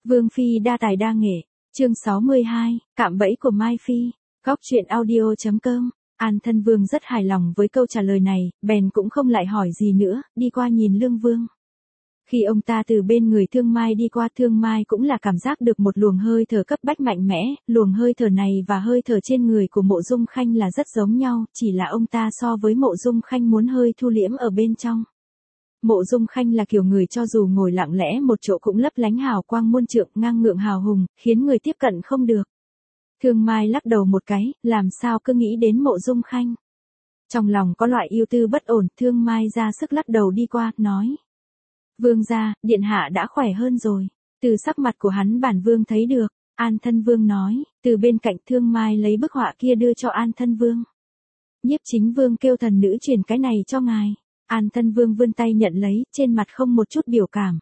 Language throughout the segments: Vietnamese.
Vương Phi đa tài đa nghệ, chương 62, cạm bẫy của Mai Phi, góc truyện audio.com. An Thân Vương rất hài lòng với câu trả lời này, bèn cũng không lại hỏi gì nữa, đi qua nhìn Lương Vương. Khi ông ta từ bên người Thương Mai đi qua, Thương Mai cũng là cảm giác được một luồng hơi thở cấp bách mạnh mẽ, luồng hơi thở này và hơi thở trên người của Mộ Dung Khanh là rất giống nhau, chỉ là ông ta so với Mộ Dung Khanh muốn hơi thu liễm ở bên trong. Mộ Dung Khanh là kiểu người cho dù ngồi lặng lẽ một chỗ cũng lấp lánh hào quang muôn trượng, ngang ngượng hào hùng, khiến người tiếp cận không được. Thương Mai lắc đầu một cái, làm sao cứ nghĩ đến Mộ Dung Khanh. Trong lòng có loại yêu tư bất ổn, Thương Mai ra sức lắc đầu đi qua, nói. Vương gia, điện hạ đã khỏe hơn rồi. Từ sắc mặt của hắn bản vương thấy được, An Thân Vương nói, từ bên cạnh Thương Mai lấy bức họa kia đưa cho An Thân Vương. Nhiếp Chính Vương kêu thần nữ truyền cái này cho ngài. An Thân Vương vươn tay nhận lấy, trên mặt không một chút biểu cảm.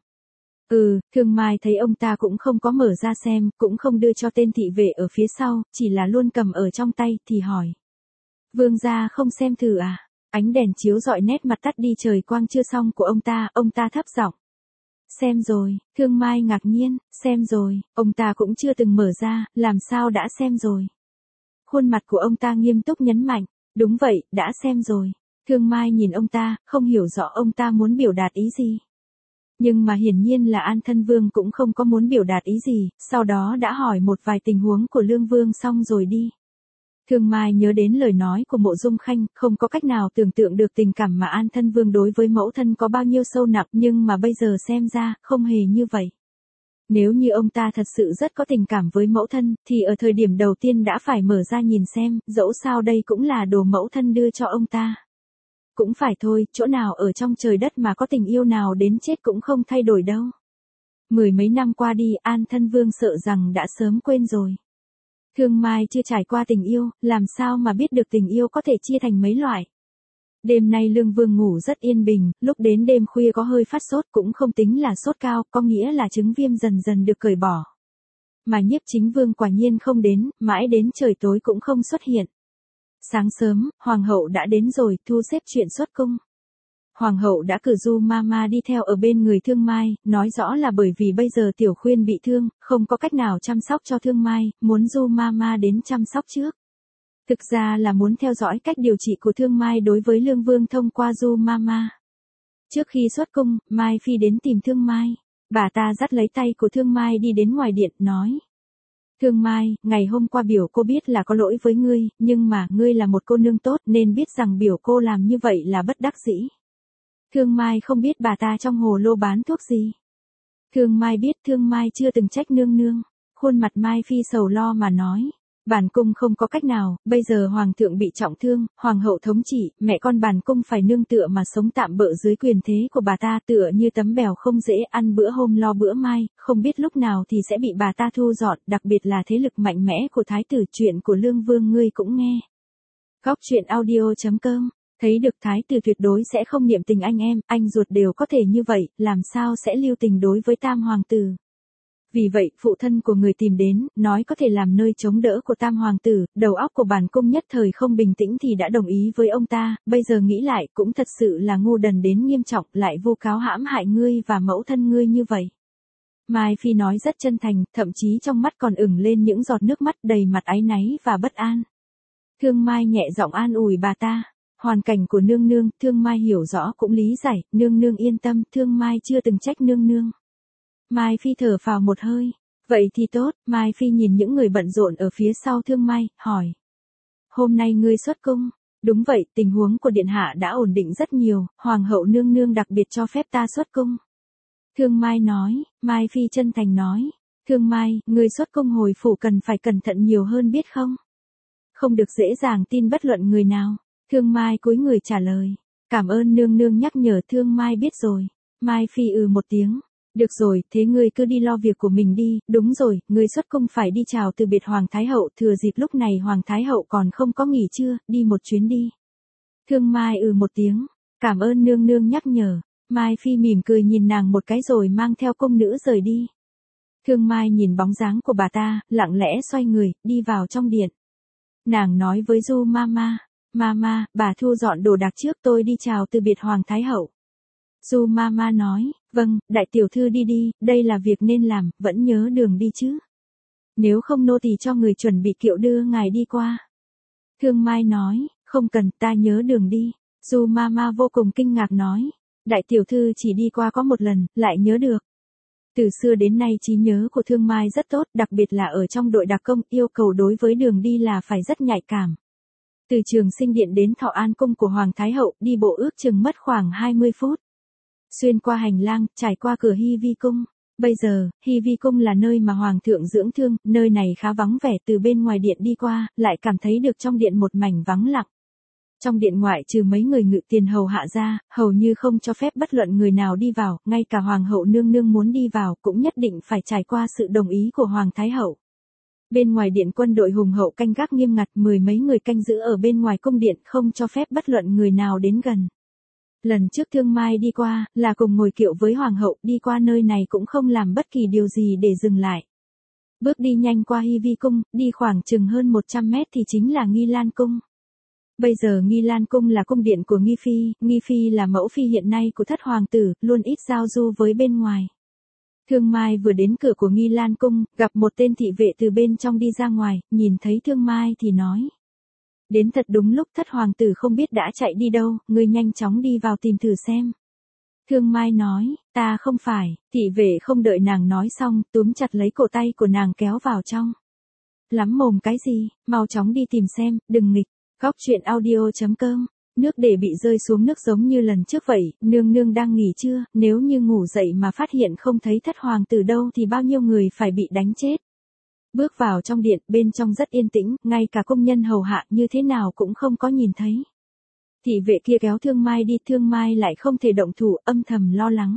Thương Mai thấy ông ta cũng không có mở ra xem, cũng không đưa cho tên thị vệ ở phía sau, chỉ là luôn cầm ở trong tay, thì hỏi. Vương gia không xem thử à? Ánh đèn chiếu rọi nét mặt tắt đi trời quang chưa xong của ông ta thấp giọng. Xem rồi, Thương Mai ngạc nhiên, xem rồi, ông ta cũng chưa từng mở ra, làm sao đã xem rồi. Khuôn mặt của ông ta nghiêm túc nhấn mạnh, đúng vậy, đã xem rồi. Thương Mai nhìn ông ta, không hiểu rõ ông ta muốn biểu đạt ý gì. Nhưng mà hiển nhiên là An Thân Vương cũng không có muốn biểu đạt ý gì, sau đó đã hỏi một vài tình huống của Lương Vương xong rồi đi. Thương Mai nhớ đến lời nói của Mộ Dung Khanh, không có cách nào tưởng tượng được tình cảm mà An Thân Vương đối với mẫu thân có bao nhiêu sâu nặng, nhưng mà bây giờ xem ra, không hề như vậy. Nếu như ông ta thật sự rất có tình cảm với mẫu thân, thì ở thời điểm đầu tiên đã phải mở ra nhìn xem, dẫu sao đây cũng là đồ mẫu thân đưa cho ông ta. Cũng phải thôi, chỗ nào ở trong trời đất mà có tình yêu nào đến chết cũng không thay đổi đâu. Mười mấy năm qua đi, An Thân Vương sợ rằng đã sớm quên rồi. Thương Mai chưa trải qua tình yêu, làm sao mà biết được tình yêu có thể chia thành mấy loại. Đêm nay Lương Vương ngủ rất yên bình, lúc đến đêm khuya có hơi phát sốt cũng không tính là sốt cao, có nghĩa là chứng viêm dần dần được cởi bỏ. Mà Nhiếp Chính Vương quả nhiên không đến, mãi đến trời tối cũng không xuất hiện. Sáng sớm, Hoàng hậu đã đến rồi, thu xếp chuyện xuất cung. Hoàng hậu đã cử Du Mama đi theo ở bên người Thương Mai, nói rõ là bởi vì bây giờ Tiểu Khuyên bị thương, không có cách nào chăm sóc cho Thương Mai, muốn Du Mama đến chăm sóc trước. Thực ra là muốn theo dõi cách điều trị của Thương Mai đối với Lương Vương thông qua Du Mama. Trước khi xuất cung, Mai Phi đến tìm Thương Mai. Bà ta dắt lấy tay của Thương Mai đi đến ngoài điện, nói. Thương Mai, ngày hôm qua biểu cô biết là có lỗi với ngươi, nhưng mà ngươi là một cô nương tốt nên biết rằng biểu cô làm như vậy là bất đắc dĩ. Thương Mai không biết bà ta trong hồ lô bán thuốc gì. Thương Mai biết, Thương Mai chưa từng trách nương nương. Khuôn mặt Mai Phi sầu lo mà nói. Bản cung không có cách nào, bây giờ hoàng thượng bị trọng thương, hoàng hậu thống trị, mẹ con bản cung phải nương tựa mà sống tạm bợ dưới quyền thế của bà ta, tựa như tấm bèo không dễ ăn bữa hôm lo bữa mai, không biết lúc nào thì sẽ bị bà ta thu dọn, đặc biệt là thế lực mạnh mẽ của thái tử. Chuyện của Lương Vương ngươi cũng nghe. Góc truyện audio.com. Thấy được thái tử tuyệt đối sẽ không niệm tình anh ruột đều có thể như vậy, làm sao sẽ lưu tình đối với tam hoàng tử. Vì vậy, phụ thân của người tìm đến, nói có thể làm nơi chống đỡ của tam hoàng tử, đầu óc của bản cung nhất thời không bình tĩnh thì đã đồng ý với ông ta, bây giờ nghĩ lại cũng thật sự là ngu đần đến nghiêm trọng, lại vu cáo hãm hại ngươi và mẫu thân ngươi như vậy. Mai Phi nói rất chân thành, thậm chí trong mắt còn ửng lên những giọt nước mắt đầy mặt áy náy và bất an. Thương Mai nhẹ giọng an ủi bà ta. Hoàn cảnh của nương nương, Thương Mai hiểu rõ cũng lý giải, nương nương yên tâm, Thương Mai chưa từng trách nương nương. Mai Phi thở phào một hơi. Vậy thì tốt, Mai Phi nhìn những người bận rộn ở phía sau Thương Mai, hỏi. Hôm nay ngươi xuất cung. Đúng vậy, tình huống của điện hạ đã ổn định rất nhiều, hoàng hậu nương nương đặc biệt cho phép ta xuất cung. Thương Mai nói, Mai Phi chân thành nói. Thương Mai, ngươi xuất cung hồi phủ cần phải cẩn thận nhiều hơn biết không? Không được dễ dàng tin bất luận người nào. Thương Mai cúi người trả lời. Cảm ơn nương nương nhắc nhở. Thương Mai biết rồi. Mai Phi một tiếng. Được rồi, thế ngươi cứ đi lo việc của mình đi. Đúng rồi, ngươi xuất cung phải đi chào từ biệt Hoàng Thái Hậu. Thừa dịp lúc này Hoàng Thái Hậu còn không có nghỉ trưa, đi một chuyến đi. Thương Mai một tiếng. Cảm ơn nương nương nhắc nhở. Mai Phi mỉm cười nhìn nàng một cái rồi mang theo cung nữ rời đi. Thương Mai nhìn bóng dáng của bà ta, lặng lẽ xoay người, đi vào trong điện. Nàng nói với Du Mama. Mama, bà thu dọn đồ đạc trước, tôi đi chào từ biệt Hoàng Thái Hậu. Du Mama nói, vâng, đại tiểu thư đi đi, đây là việc nên làm, vẫn nhớ đường đi chứ. Nếu không nô tỳ cho người chuẩn bị kiệu đưa ngài đi qua. Thương Mai nói, không cần, ta nhớ đường đi. Du Mama vô cùng kinh ngạc nói, đại tiểu thư chỉ đi qua có một lần, lại nhớ được. Từ xưa đến nay trí nhớ của Thương Mai rất tốt, đặc biệt là ở trong đội đặc công, yêu cầu đối với đường đi là phải rất nhạy cảm. Từ Trường Sinh Điện đến Thọ An Cung của Hoàng Thái Hậu, đi bộ ước chừng mất khoảng 20 phút. Xuyên qua hành lang, trải qua cửa Hy Vi Cung. Bây giờ, Hy Vi Cung là nơi mà Hoàng thượng dưỡng thương, nơi này khá vắng vẻ, từ bên ngoài điện đi qua, lại cảm thấy được trong điện một mảnh vắng lặng. Trong điện ngoại trừ mấy người ngự tiền hầu hạ ra, hầu như không cho phép bất luận người nào đi vào, ngay cả Hoàng hậu nương nương muốn đi vào cũng nhất định phải trải qua sự đồng ý của Hoàng Thái Hậu. Bên ngoài điện quân đội hùng hậu canh gác nghiêm ngặt, mười mấy người canh giữ ở bên ngoài cung điện không cho phép bất luận người nào đến gần. Lần trước Thương Mai đi qua, là cùng ngồi kiệu với Hoàng hậu, đi qua nơi này cũng không làm bất kỳ điều gì để dừng lại. Bước đi nhanh qua Hy Vi Cung, đi khoảng chừng hơn 100 mét thì chính là Nghi Lan Cung. Bây giờ Nghi Lan Cung là cung điện của Nghi Phi là mẫu phi hiện nay của thất hoàng tử, luôn ít giao du với bên ngoài. Thương Mai vừa đến cửa của Nghi Lan Cung, gặp một tên thị vệ từ bên trong đi ra ngoài, nhìn thấy Thương Mai thì nói. Đến thật đúng lúc, thất hoàng tử không biết đã chạy đi đâu, ngươi nhanh chóng đi vào tìm thử xem. Thương Mai nói, ta không phải, thị vệ không đợi nàng nói xong, túm chặt lấy cổ tay của nàng kéo vào trong. Lắm mồm cái gì, mau chóng đi tìm xem, đừng nghịch. Góc truyện audio.com, nước để bị rơi xuống nước giống như lần trước vậy, nương nương đang nghỉ trưa, nếu như ngủ dậy mà phát hiện không thấy thất hoàng tử đâu thì bao nhiêu người phải bị đánh chết. Bước vào trong điện, bên trong rất yên tĩnh, ngay cả công nhân hầu hạ như thế nào cũng không có nhìn thấy. Thị vệ kia kéo Thương Mai đi, Thương Mai lại không thể động thủ, âm thầm lo lắng.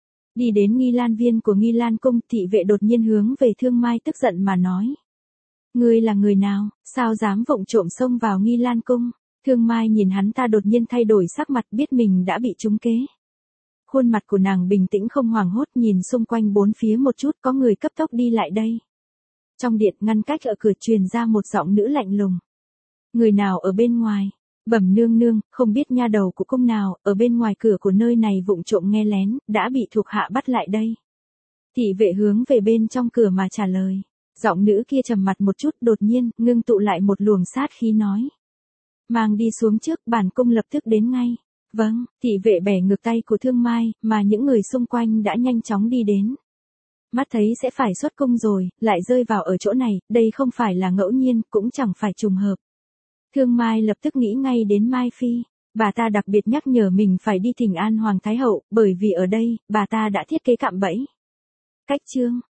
Đi đến Nghi Lan Viên của Nghi Lan Cung, thị vệ đột nhiên hướng về Thương Mai tức giận mà nói. Ngươi là người nào, sao dám vụng trộm xông vào Nghi Lan Cung? Thương Mai nhìn hắn ta đột nhiên thay đổi sắc mặt, biết mình đã bị trúng kế. Khuôn mặt của nàng bình tĩnh không hoảng hốt, nhìn xung quanh bốn phía một chút, có người cấp tốc đi lại đây. Trong điện ngăn cách ở cửa truyền ra một giọng nữ lạnh lùng. Người nào ở bên ngoài? Bẩm nương nương, không biết nha đầu của cung nào, ở bên ngoài cửa của nơi này vụng trộm nghe lén, đã bị thuộc hạ bắt lại đây. Thị vệ hướng về bên trong cửa mà trả lời. Giọng nữ kia trầm mặt một chút, đột nhiên, ngưng tụ lại một luồng sát khí nói. Mang đi xuống trước, bản cung lập tức đến ngay. Vâng, thị vệ bẻ ngược tay của Thương Mai, mà những người xung quanh đã nhanh chóng đi đến. Mắt thấy sẽ phải xuất cung rồi, lại rơi vào ở chỗ này, đây không phải là ngẫu nhiên, cũng chẳng phải trùng hợp. Thương Mai lập tức nghĩ ngay đến Mai Phi. Bà ta đặc biệt nhắc nhở mình phải đi thỉnh an Hoàng Thái Hậu, bởi vì ở đây, bà ta đã thiết kế cạm bẫy. Cách chương